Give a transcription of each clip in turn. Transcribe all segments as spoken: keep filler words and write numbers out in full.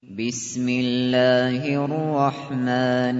بسم الله الرحمن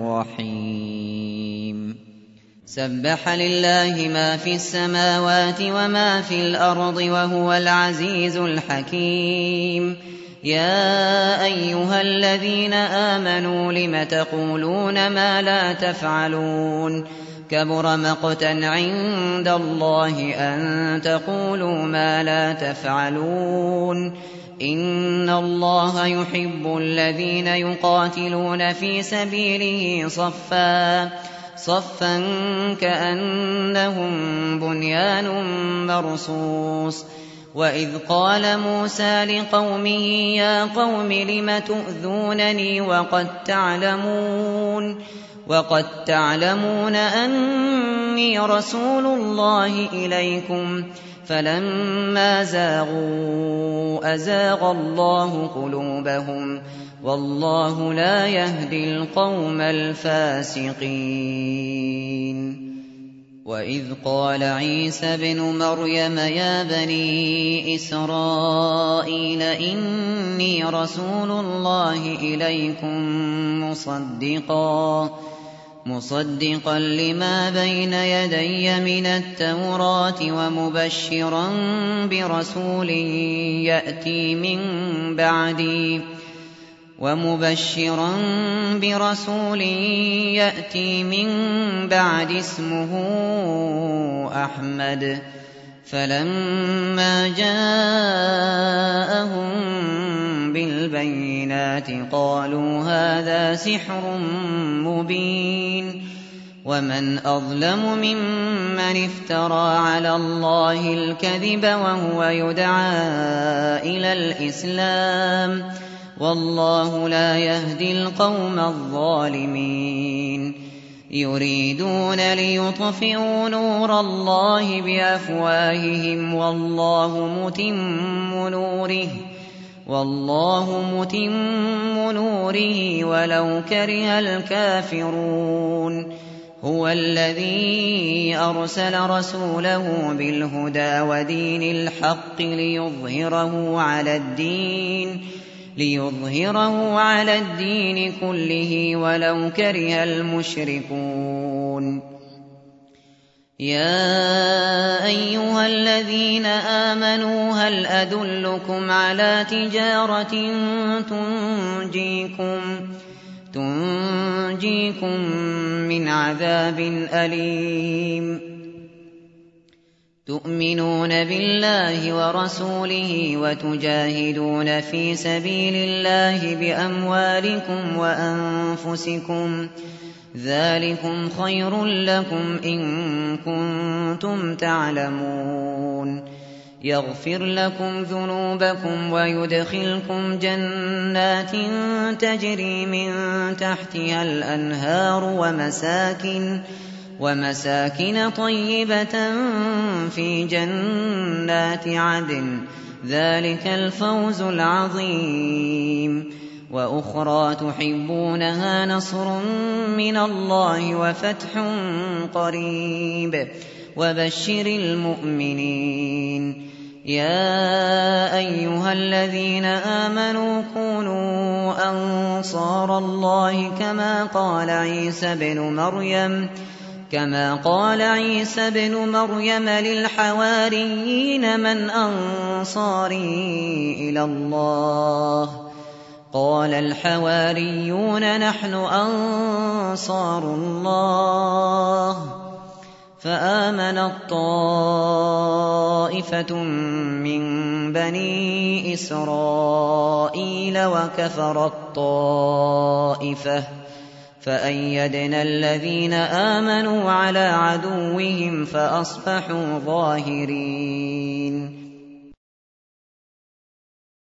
الرحيم سبح لله ما في السماوات وما في الأرض وهو العزيز الحكيم يا أيها الذين آمنوا لم تقولون ما لا تفعلون كبر مقتا عند الله أن تقولوا ما لا تفعلون إن الله يحب الذين يقاتلون في سبيله صفا صفا كأنهم بنيان مرصوص وإذ قال موسى لقومه يا قوم لم تؤذونني وقد تعلمون وقد تعلمون أني رسول الله إليكم فلما زاغوا أزاغ الله قلوبهم والله لا يهدي القوم الفاسقين وإذ قال عيسى ابن مريم يا بني إسرائيل إني رسول الله إليكم مصدقا مصدقا لما بين يدي من التوراة ومبشرا برسول يأتي من بعدي ومبشرا برسول يأتي من بعد اسمه أحمد فلما جاءهم بالبينات قالوا هذا سحر مبين ومن أظلم ممن افترى على الله الكذب وهو يدعى إلى الإسلام والله لا يهدي القوم الظالمين يريدون ليطفئوا نور الله بأفواههم والله متم نوره والله متم نوره ولو كره الكافرون هو الذي أرسل رسوله بالهدى ودين الحق ليظهره على الدين ليظهره على الدين كله ولو كره المشركون يا أيها الذين آمنوا هل أدلكم على تجارة تنجيكم تنجيكم من عذاب أليم تؤمنون بالله ورسوله وتجاهدون في سبيل الله بأموالكم وأنفسكم ذلكم خير لكم إن كنتم تعلمون يغفر لكم ذنوبكم ويدخلكم جنات تجري من تحتها الأنهار ومساكن ومساكن طيبة في جنات عدن ذلك الفوز العظيم وأخرى تحبونها نصر من الله وفتح قريب وبشر المؤمنين يا أيها الذين آمنوا كونوا أنصار الله كما قال عيسى بن مريم كما قال عيسى بن مريم للحواريين من أنصاري إلى الله قال الحواريون نحن أنصار الله فآمنت طائفة من بني إسرائيل وكفرت طائفة فأيدنا الذين آمنوا على عدوهم فأصبحوا ظاهرين